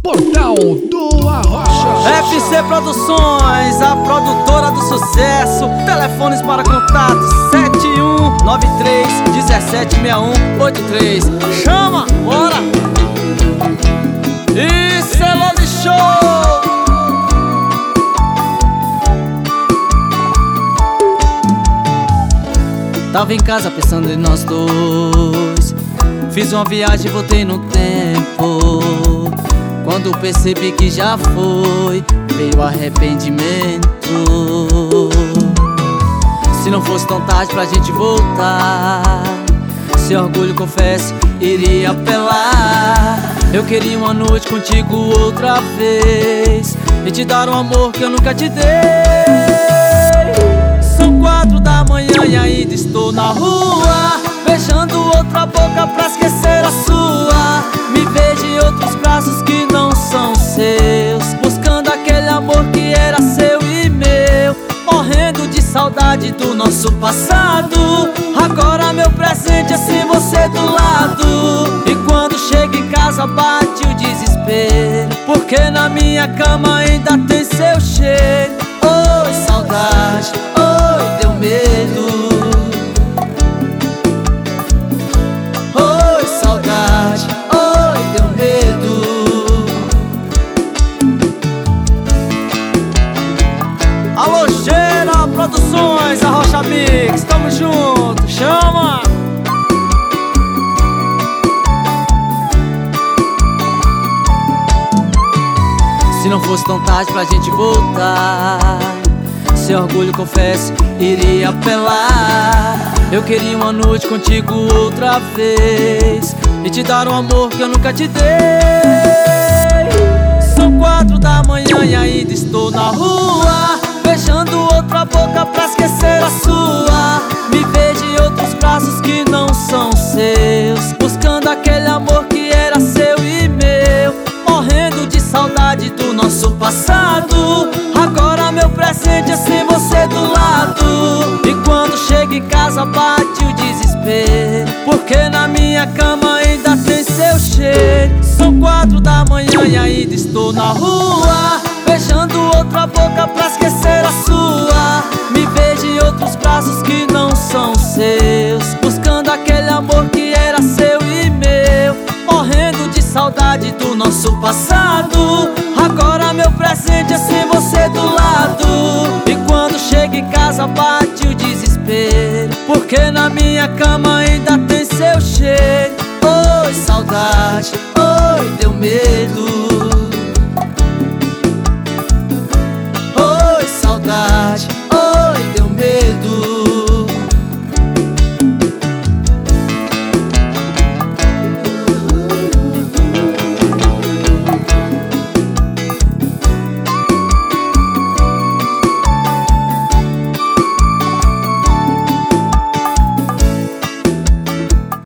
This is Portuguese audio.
Portal do Arrocha. FC Produções, a produtora do sucesso. Telefones para contato 7193-176183. Chama, bora! Isso é Love Show! Tava em casa pensando em nós dois. Fiz uma viagem e voltei no tempo. Quando percebi que já foi, veio arrependimento. Se não fosse tão tarde pra gente voltar, sem orgulho confesso, iria apelar. Eu queria uma noite contigo outra vez e te dar um amor que eu nunca te dei. São 4 da manhã e ainda estou na rua, beijando outra boca pra esquecer a sua. Me vejo em outros braços que não são seus, buscando aquele amor que era seu e meu, morrendo de saudade do nosso passado. Agora meu presente é sem você do lado, e quando chego em casa bate o desespero, porque na minha cama ainda tem seu cheiro. Oi, saudade, oi, deu medo. Oi, saudade, oi, deu medo. Alô, Gera Produções, Arrocha Mix, tamo junto, chama! Se não fosse tão tarde pra gente voltar, sem orgulho confesso, iria apelar. Eu queria uma noite contigo outra vez e te dar um amor que eu nunca te dei. São 4 da manhã e ainda estou na rua, beijando outra boca pra esquecer a sua. Me vejo em outros braços que não são seus, buscando aquele amor que era seu e meu, morrendo de saudade do nosso passado. Agora meu presente é sem você do lado, e quando chego em casa bate o desespero, porque na minha cama ainda tem seu cheiro. São 4 da manhã e ainda estou na rua, beijando outra boca pra esquecer a sua. Me vejo em outros braços que não são seus, buscando aquele amor que era seu e meu, morrendo de saudade do nosso passado. Agora meu presente é sem você do lado, e quando chego em casa bate o desespero, porque na minha cama ainda tem seu cheiro. Oi, saudade, oi, deu medo.